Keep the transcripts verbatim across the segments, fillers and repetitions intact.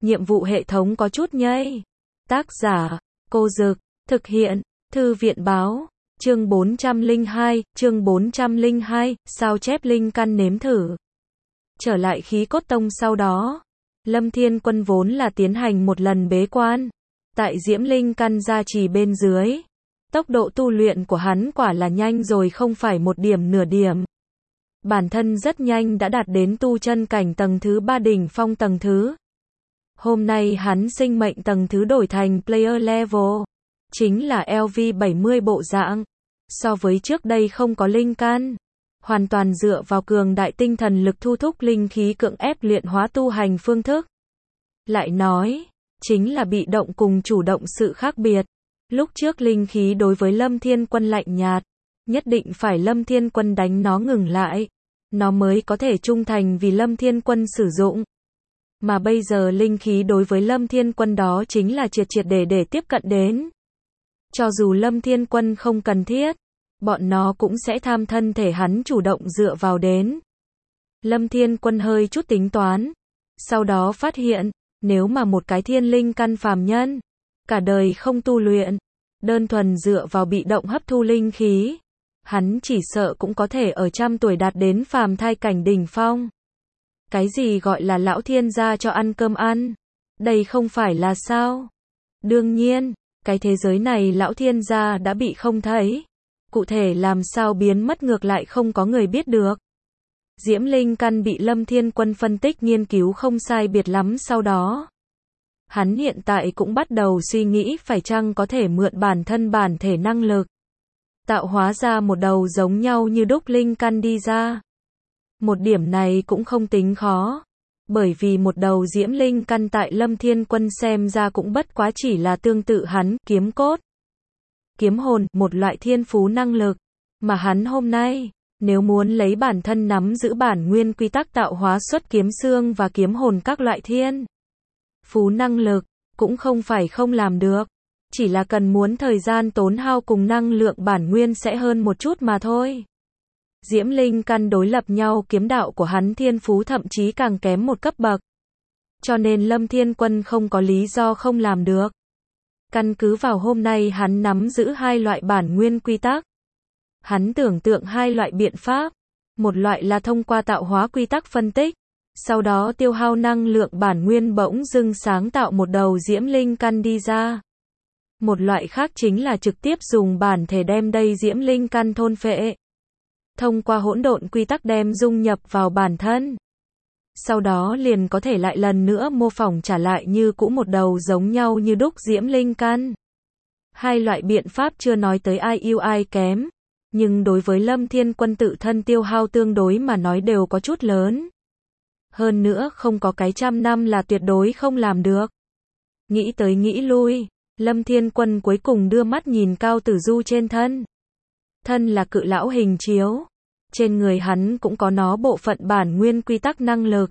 nhiệm vụ hệ thống có chút nhây. Tác giả, Cô Dực, thực hiện, Thư viện Báo, chương bốn trăm lẻ hai, chương bốn trăm lẻ hai, sao chép linh căn nếm thử. Trở lại khí cốt tông sau đó, Lâm Thiên Quân vốn là tiến hành một lần bế quan, tại diễm linh căn gia trì bên dưới. Tốc độ tu luyện của hắn quả là nhanh rồi không phải một điểm nửa điểm. Bản thân rất nhanh đã đạt đến tu chân cảnh tầng thứ ba đỉnh phong tầng thứ. Hôm nay hắn sinh mệnh tầng thứ đổi thành player level, chính là L V bảy mươi bộ dạng. So với trước đây không có linh căn, hoàn toàn dựa vào cường đại tinh thần lực thu thúc linh khí cưỡng ép luyện hóa tu hành phương thức. Lại nói, chính là bị động cùng chủ động sự khác biệt. Lúc trước linh khí đối với Lâm Thiên Quân lạnh nhạt, nhất định phải Lâm Thiên Quân đánh nó ngừng lại, nó mới có thể trung thành vì Lâm Thiên Quân sử dụng. Mà bây giờ linh khí đối với Lâm Thiên Quân đó chính là triệt triệt để để tiếp cận đến. Cho dù Lâm Thiên Quân không cần thiết, bọn nó cũng sẽ tham thân thể hắn chủ động dựa vào đến. Lâm Thiên Quân hơi chút tính toán, sau đó phát hiện, nếu mà một cái thiên linh căn phàm nhân, cả đời không tu luyện, đơn thuần dựa vào bị động hấp thu linh khí, hắn chỉ sợ cũng có thể ở trăm tuổi đạt đến phàm thai cảnh đỉnh phong. Cái gì gọi là lão thiên gia cho ăn cơm ăn? Đây không phải là sao? Đương nhiên, cái thế giới này lão thiên gia đã bị không thấy. Cụ thể làm sao biến mất ngược lại không có người biết được. Diễm linh căn bị Lâm Thiên Quân phân tích nghiên cứu không sai biệt lắm sau đó. Hắn hiện tại cũng bắt đầu suy nghĩ phải chăng có thể mượn bản thân bản thể năng lực, tạo hóa ra một đầu giống nhau như đúc linh căn đi ra. Một điểm này cũng không tính khó, bởi vì một đầu diễm linh căn tại Lâm Thiên Quân xem ra cũng bất quá chỉ là tương tự hắn, kiếm cốt, kiếm hồn, một loại thiên phú năng lực, mà hắn hôm nay, nếu muốn lấy bản thân nắm giữ bản nguyên quy tắc tạo hóa xuất kiếm xương và kiếm hồn các loại thiên phú năng lực, cũng không phải không làm được, chỉ là cần muốn thời gian tốn hao cùng năng lượng bản nguyên sẽ hơn một chút mà thôi. Diễm linh căn đối lập nhau kiếm đạo của hắn thiên phú thậm chí càng kém một cấp bậc. Cho nên Lâm Thiên Quân không có lý do không làm được. Căn cứ vào hôm nay hắn nắm giữ hai loại bản nguyên quy tắc. Hắn tưởng tượng hai loại biện pháp. Một loại là thông qua tạo hóa quy tắc phân tích, sau đó tiêu hao năng lượng bản nguyên bỗng dưng sáng tạo một đầu diễm linh căn đi ra. Một loại khác chính là trực tiếp dùng bản thể đem đây diễm linh căn thôn phệ. Thông qua hỗn độn quy tắc đem dung nhập vào bản thân. Sau đó liền có thể lại lần nữa mô phỏng trả lại như cũ một đầu giống nhau như đúc diễm linh căn. Hai loại biện pháp chưa nói tới ai ưu ai kém, nhưng đối với Lâm Thiên Quân tự thân tiêu hao tương đối mà nói đều có chút lớn. Hơn nữa không có cái trăm năm là tuyệt đối không làm được. Nghĩ tới nghĩ lui, Lâm Thiên Quân cuối cùng đưa mắt nhìn Cao Tử Du trên thân. Thân là cự lão hình chiếu, trên người hắn cũng có nó bộ phận bản nguyên quy tắc năng lực.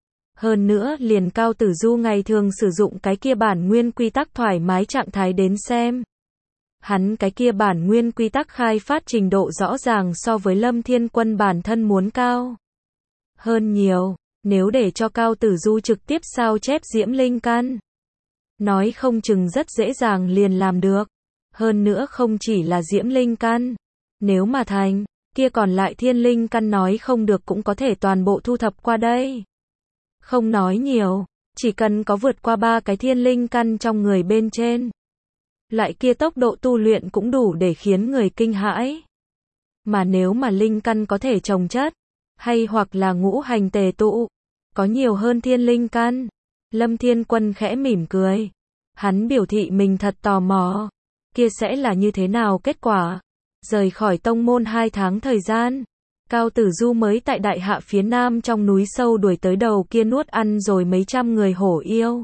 Hơn nữa liền Cao Tử Du ngày thường sử dụng cái kia bản nguyên quy tắc thoải mái trạng thái đến xem. Hắn cái kia bản nguyên quy tắc khai phát trình độ rõ ràng so với Lâm Thiên Quân bản thân muốn cao hơn nhiều, nếu để cho Cao Tử Du trực tiếp sao chép diễm linh căn, nói không chừng rất dễ dàng liền làm được. Hơn nữa không chỉ là diễm linh căn, nếu mà thành, kia còn lại thiên linh căn nói không được cũng có thể toàn bộ thu thập qua đây. Không nói nhiều, chỉ cần có vượt qua ba cái thiên linh căn trong người bên trên. Lại kia tốc độ tu luyện cũng đủ để khiến người kinh hãi. Mà nếu mà linh căn có thể chồng chất, hay hoặc là ngũ hành tề tụ, có nhiều hơn thiên linh căn. Lâm Thiên Quân khẽ mỉm cười. Hắn biểu thị mình thật tò mò. Kia sẽ là như thế nào kết quả? Rời khỏi tông môn hai tháng thời gian, Cao Tử Du mới tại đại hạ phía nam trong núi sâu đuổi tới đầu kia nuốt ăn rồi mấy trăm người hổ yêu.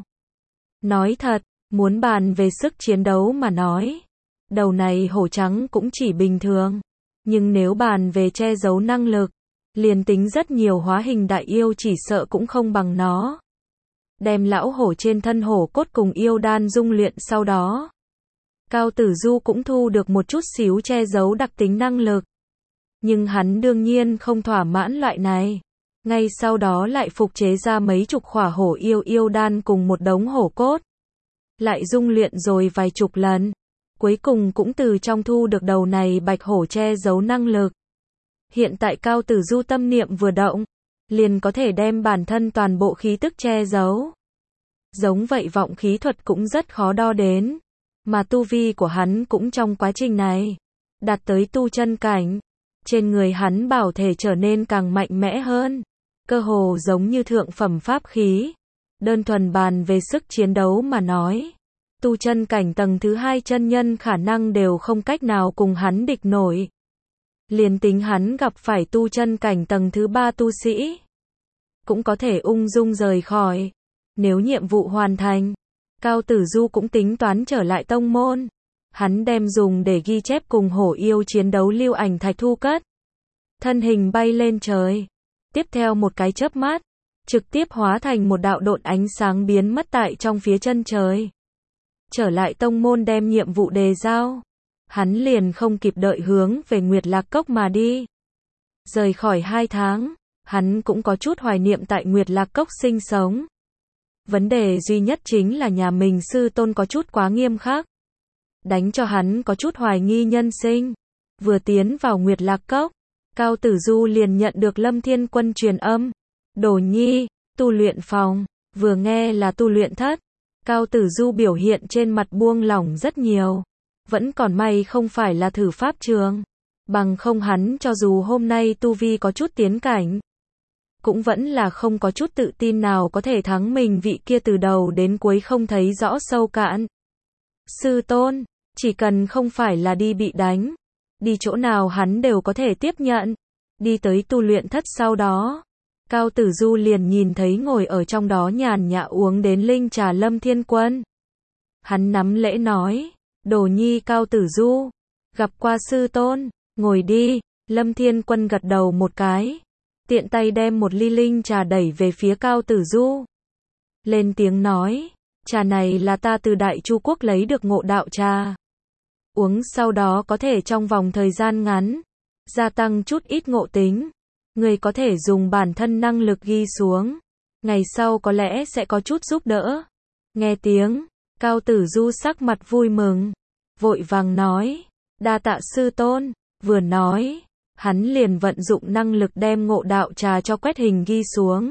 Nói thật, muốn bàn về sức chiến đấu mà nói, đầu này hổ trắng cũng chỉ bình thường. Nhưng nếu bàn về che giấu năng lực, liền tính rất nhiều hóa hình đại yêu chỉ sợ cũng không bằng nó. Đem lão hổ trên thân hổ cốt cùng yêu đan dung luyện sau đó, Cao Tử Du cũng thu được một chút xíu che giấu đặc tính năng lực. Nhưng hắn đương nhiên không thỏa mãn loại này. Ngay sau đó lại phục chế ra mấy chục khỏa hổ yêu yêu đan cùng một đống hổ cốt. Lại dung luyện rồi vài chục lần. Cuối cùng cũng từ trong thu được đầu này bạch hổ che giấu năng lực. Hiện tại Cao Tử Du tâm niệm vừa động, liền có thể đem bản thân toàn bộ khí tức che giấu. Giống vậy vọng khí thuật cũng rất khó đo đến. Mà tu vi của hắn cũng trong quá trình này đạt tới tu chân cảnh. Trên người hắn bảo thể trở nên càng mạnh mẽ hơn. Cơ hồ giống như thượng phẩm pháp khí. Đơn thuần bàn về sức chiến đấu mà nói, tu chân cảnh tầng thứ hai chân nhân khả năng đều không cách nào cùng hắn địch nổi. Liền tính hắn gặp phải tu chân cảnh tầng thứ ba tu sĩ, cũng có thể ung dung rời khỏi. Nếu nhiệm vụ hoàn thành, Cao Tử Du cũng tính toán trở lại tông môn. Hắn đem dùng để ghi chép cùng hổ yêu chiến đấu lưu ảnh thạch thu cất. Thân hình bay lên trời. Tiếp theo một cái chớp mắt, trực tiếp hóa thành một đạo độn ánh sáng biến mất tại trong phía chân trời. Trở lại tông môn đem nhiệm vụ đề giao. Hắn liền không kịp đợi hướng về Nguyệt Lạc Cốc mà đi. Rời khỏi hai tháng, hắn cũng có chút hoài niệm tại Nguyệt Lạc Cốc sinh sống. Vấn đề duy nhất chính là nhà mình sư tôn có chút quá nghiêm khắc. Đánh cho hắn có chút hoài nghi nhân sinh. Vừa tiến vào Nguyệt Lạc Cốc, Cao Tử Du liền nhận được Lâm Thiên Quân truyền âm. Đồ nhi, tu luyện phòng. Vừa nghe là tu luyện thất, Cao Tử Du biểu hiện trên mặt buông lỏng rất nhiều. Vẫn còn may không phải là thử pháp trường. Bằng không hắn cho dù hôm nay tu vi có chút tiến cảnh, cũng vẫn là không có chút tự tin nào có thể thắng mình vị kia từ đầu đến cuối không thấy rõ sâu cạn. Sư tôn, chỉ cần không phải là đi bị đánh, đi chỗ nào hắn đều có thể tiếp nhận. Đi tới tu luyện thất sau đó, Cao Tử Du liền nhìn thấy ngồi ở trong đó nhàn nhã uống đến linh trà Lâm Thiên Quân. Hắn nắm lễ nói, Đồ nhi Cao Tử Du, gặp qua sư tôn, ngồi đi. Lâm Thiên Quân gật đầu một cái, tiện tay đem một ly linh trà đẩy về phía Cao Tử Du. Lên tiếng nói, trà này là ta từ Đại Chu Quốc lấy được ngộ đạo trà. Uống sau đó có thể trong vòng thời gian ngắn, gia tăng chút ít ngộ tính. Người có thể dùng bản thân năng lực ghi xuống. Ngày sau có lẽ sẽ có chút giúp đỡ. Nghe tiếng, Cao Tử Du sắc mặt vui mừng. Vội vàng nói, đa tạ sư tôn. Vừa nói, hắn liền vận dụng năng lực đem ngộ đạo trà cho quét hình ghi xuống.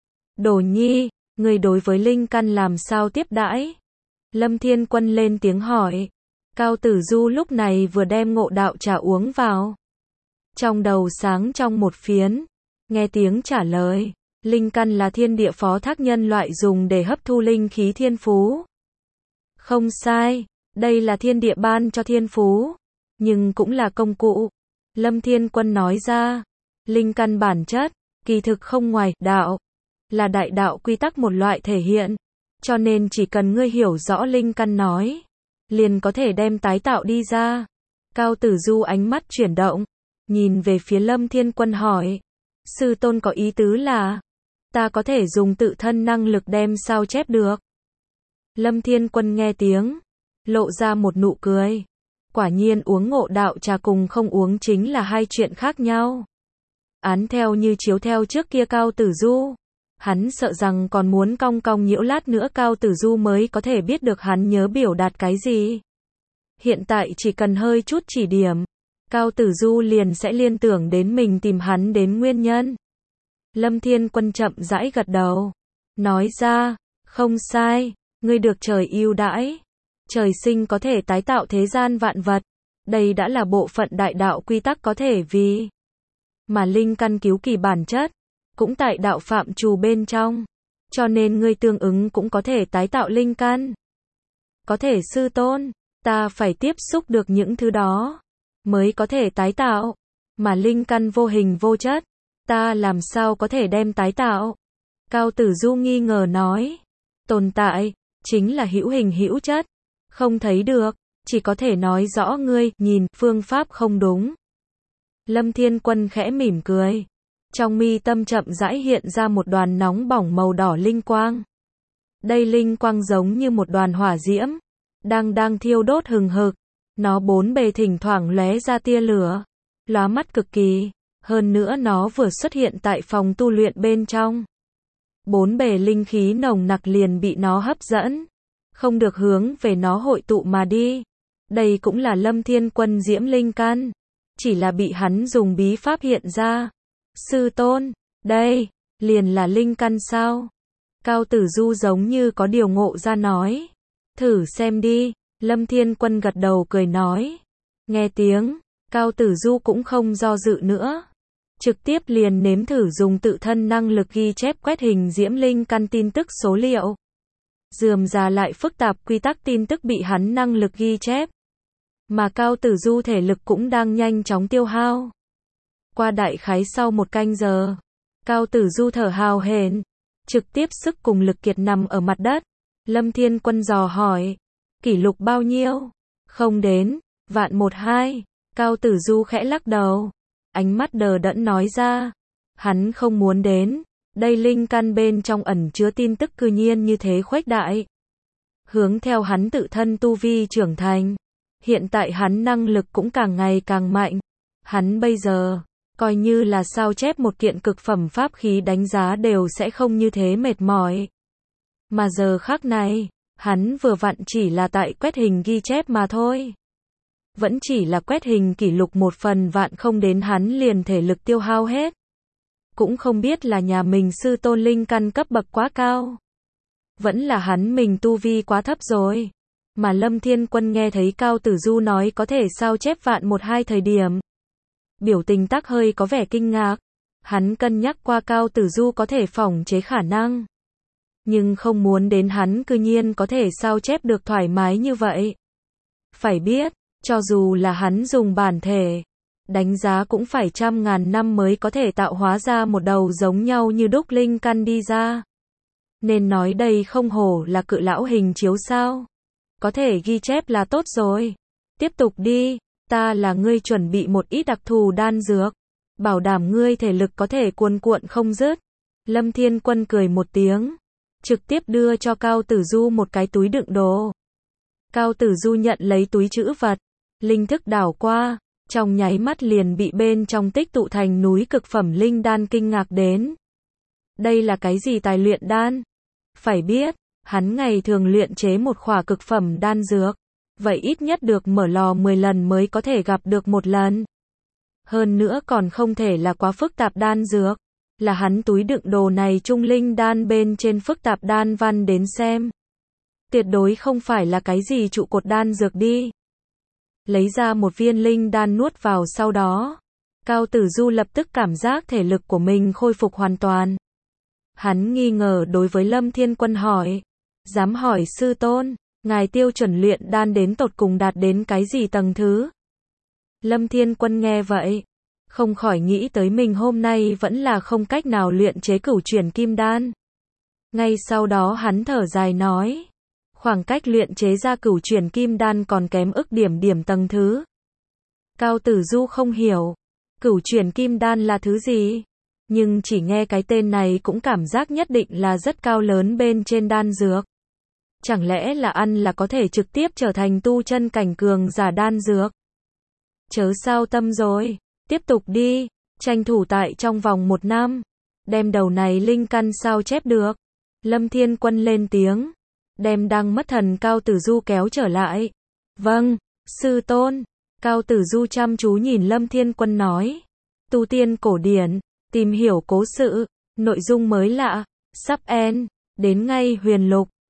Đồ nhi, người đối với linh căn làm sao tiếp đãi? Lâm Thiên Quân lên tiếng hỏi. Cao Tử Du lúc này vừa đem ngộ đạo trà uống vào. Trong đầu sáng trong một phiến, nghe tiếng trả lời, linh căn là thiên địa phó thác nhân loại dùng để hấp thu linh khí thiên phú. Không sai, đây là thiên địa ban cho thiên phú, nhưng cũng là công cụ. Lâm Thiên Quân nói ra, linh căn bản chất, kỳ thực không ngoài đạo, là đại đạo quy tắc một loại thể hiện, cho nên chỉ cần ngươi hiểu rõ linh căn nói, liền có thể đem tái tạo đi ra. Cao Tử Du ánh mắt chuyển động, nhìn về phía Lâm Thiên Quân hỏi, sư tôn có ý tứ là, ta có thể dùng tự thân năng lực đem sao chép được. Lâm Thiên Quân nghe tiếng, lộ ra một nụ cười. Quả nhiên uống ngộ đạo trà cùng không uống chính là hai chuyện khác nhau. Án theo như chiếu theo trước kia Cao Tử Du, hắn sợ rằng còn muốn cong cong nhiễu lát nữa Cao Tử Du mới có thể biết được hắn nhớ biểu đạt cái gì. Hiện tại chỉ cần hơi chút chỉ điểm, Cao Tử Du liền sẽ liên tưởng đến mình tìm hắn đến nguyên nhân. Lâm Thiên Quân chậm rãi gật đầu, nói ra, không sai, ngươi được trời ưu đãi. Trời sinh có thể tái tạo thế gian vạn vật, đây đã là bộ phận đại đạo quy tắc có thể vì. Mà linh căn cứu kỳ bản chất, cũng tại đạo phạm trù bên trong, cho nên ngươi tương ứng cũng có thể tái tạo linh căn. Có thể sư tôn, ta phải tiếp xúc được những thứ đó, mới có thể tái tạo, mà linh căn vô hình vô chất, ta làm sao có thể đem tái tạo? Cao Tử Du nghi ngờ nói, tồn tại, chính là hữu hình hữu chất. Không thấy được, chỉ có thể nói rõ ngươi nhìn phương pháp không đúng. Lâm Thiên Quân khẽ mỉm cười, trong mi tâm chậm rãi hiện ra một đoàn nóng bỏng màu đỏ linh quang. Đây linh quang giống như một đoàn hỏa diễm, đang đang thiêu đốt hừng hực, nó bốn bề thỉnh thoảng lóe ra tia lửa, lóa mắt cực kỳ, Hơn nữa nó vừa xuất hiện tại phòng tu luyện bên trong. Bốn bề linh khí nồng nặc liền bị nó hấp dẫn. Không được hướng về nó hội tụ mà đi. Đây cũng là Lâm Thiên Quân diễm linh căn. Chỉ là bị hắn dùng bí pháp hiện ra. Sư tôn, đây, liền là linh căn sao? Cao Tử Du giống như có điều ngộ ra nói. Thử xem đi, Lâm Thiên Quân gật đầu cười nói. Nghe tiếng, Cao Tử Du cũng không do dự nữa. Trực tiếp liền nếm thử dùng tự thân năng lực ghi chép quét hình diễm linh căn tin tức số liệu. Rườm rà lại phức tạp quy tắc tin tức bị hắn năng lực ghi chép. Mà Cao Tử Du thể lực cũng đang nhanh chóng tiêu hao. Qua đại khái sau một canh giờ, Cao Tử Du thở hào hển, trực tiếp sức cùng lực kiệt nằm ở mặt đất. Lâm Thiên Quân dò hỏi, kỷ lục bao nhiêu? Không đến, vạn một hai. Cao Tử Du khẽ lắc đầu, ánh mắt đờ đẫn nói ra, hắn không muốn đến, đây linh căn bên trong ẩn chứa tin tức cư nhiên như thế khuếch đại. Hướng theo hắn tự thân tu vi trưởng thành, hiện tại hắn năng lực cũng càng ngày càng mạnh. Hắn bây giờ, coi như là sao chép một kiện cực phẩm pháp khí đánh giá đều sẽ không như thế mệt mỏi. Mà giờ khắc này, hắn vừa vặn chỉ là tại quét hình ghi chép mà thôi. Vẫn chỉ là quét hình kỷ lục một phần vạn không đến hắn liền thể lực tiêu hao hết. Cũng không biết là nhà mình sư tôn linh căn cấp bậc quá cao. Vẫn là hắn mình tu vi quá thấp rồi. Mà Lâm Thiên Quân nghe thấy Cao Tử Du nói có thể sao chép vạn một hai thời điểm. Biểu tình tắc hơi có vẻ kinh ngạc. Hắn cân nhắc qua Cao Tử Du có thể phỏng chế khả năng. Nhưng không muốn đến hắn cư nhiên có thể sao chép được thoải mái như vậy. Phải biết, cho dù là hắn dùng bản thể, đánh giá cũng phải trăm ngàn năm mới có thể tạo hóa ra một đầu giống nhau như đúc linh căn đi ra. Nên nói đây không hổ là cự lão hình chiếu sao. Có thể ghi chép là tốt rồi. Tiếp tục đi, ta là ngươi chuẩn bị một ít đặc thù đan dược. Bảo đảm ngươi thể lực có thể cuồn cuộn không dứt. Lâm Thiên Quân cười một tiếng. Trực tiếp đưa cho Cao Tử Du một cái túi đựng đồ. Cao Tử Du nhận lấy túi trữ vật. Linh thức đảo qua. Trong nháy mắt liền bị bên trong tích tụ thành núi cực phẩm linh đan kinh ngạc đến. Đây là cái gì tài luyện đan? Phải biết, hắn ngày thường luyện chế một khỏa cực phẩm đan dược. Vậy ít nhất được mở lò mười lần mới có thể gặp được một lần. Hơn nữa còn không thể là quá phức tạp đan dược. Là hắn túi đựng đồ này trung linh đan bên trên phức tạp đan văn đến xem. Tuyệt đối không phải là cái gì trụ cột đan dược đi. Lấy ra một viên linh đan nuốt vào sau đó. Cao Tử Du lập tức cảm giác thể lực của mình khôi phục hoàn toàn. Hắn nghi ngờ đối với Lâm Thiên Quân hỏi. Dám hỏi sư tôn, ngài tiêu chuẩn luyện đan đến tột cùng đạt đến cái gì tầng thứ? Lâm Thiên Quân nghe vậy. Không khỏi nghĩ tới mình hôm nay vẫn là không cách nào luyện chế cửu chuyển kim đan. Ngay sau đó hắn thở dài nói. Khoảng cách luyện chế ra cửu chuyển kim đan còn kém ức điểm điểm tầng thứ. Cao Tử Du không hiểu. Cửu chuyển kim đan là thứ gì? Nhưng chỉ nghe cái tên này cũng cảm giác nhất định là rất cao lớn bên trên đan dược. Chẳng lẽ là ăn là có thể trực tiếp trở thành tu chân cảnh cường giả đan dược? Chớ sao tâm rồi. Tiếp tục đi. Tranh thủ tại trong vòng một năm. Đem đầu này linh căn sao chép được. Lâm Thiên Quân lên tiếng. Đem đang mất thần Cao Tử Du kéo trở lại. Vâng, sư tôn. Cao Tử Du chăm chú nhìn Lâm Thiên Quân nói. Tu tiên cổ điển, tìm hiểu cố sự, nội dung mới lạ, sắp end, đến ngay huyền lục.